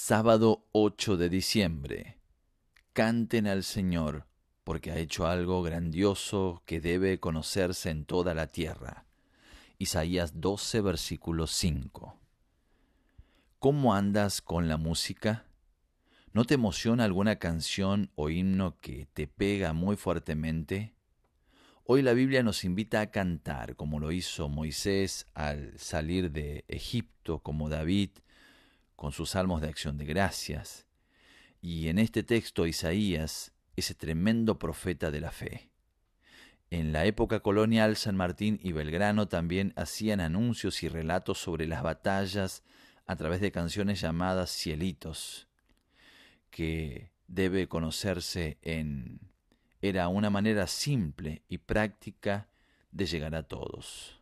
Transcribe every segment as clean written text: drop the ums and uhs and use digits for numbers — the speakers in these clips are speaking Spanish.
Sábado 8 de diciembre. Canten al Señor, porque ha hecho algo grandioso que debe conocerse en toda la tierra. Isaías 12, versículo 5. ¿Cómo andas con la música? ¿No te emociona alguna canción o himno que te pega muy fuertemente? Hoy la Biblia nos invita a cantar, como lo hizo Moisés al salir de Egipto, como David, con sus salmos de acción de gracias. Y en este texto Isaías, ese tremendo profeta de la fe. En la época colonial, San Martín y Belgrano también hacían anuncios y relatos sobre las batallas a través de canciones llamadas cielitos, que debe conocerse era una manera simple y práctica de llegar a todos.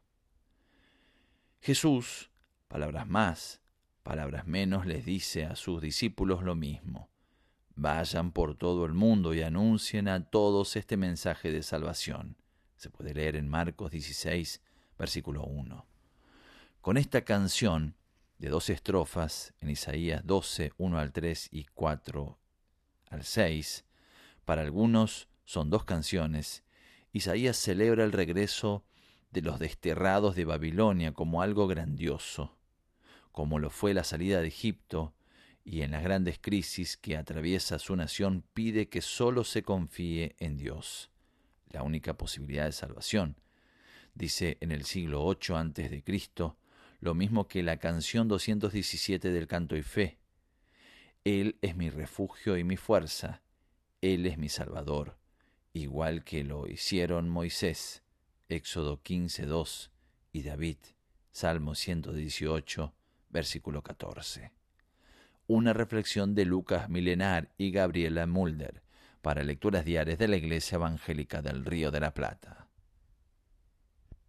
Jesús, palabras más, palabras menos, les dice a sus discípulos lo mismo. Vayan por todo el mundo y anuncien a todos este mensaje de salvación. Se puede leer en Marcos 16, versículo 1. Con esta canción de 2 estrofas, en Isaías 12, 1 al 3 y 4 al 6, para algunos son 2 canciones, Isaías celebra el regreso de los desterrados de Babilonia como algo grandioso, como lo fue la salida de Egipto, y en las grandes crisis que atraviesa su nación pide que solo se confíe en Dios, la única posibilidad de salvación. Dice en el siglo 8 a.C., lo mismo que la canción 217 del Canto y Fe. Él es mi refugio y mi fuerza, Él es mi Salvador, igual que lo hicieron Moisés, Éxodo 15:2, y David, Salmo 118, versículo 14. Una reflexión de Lucas Milenar y Gabriela Mulder para Lecturas Diarias de la Iglesia Evangélica del Río de la Plata.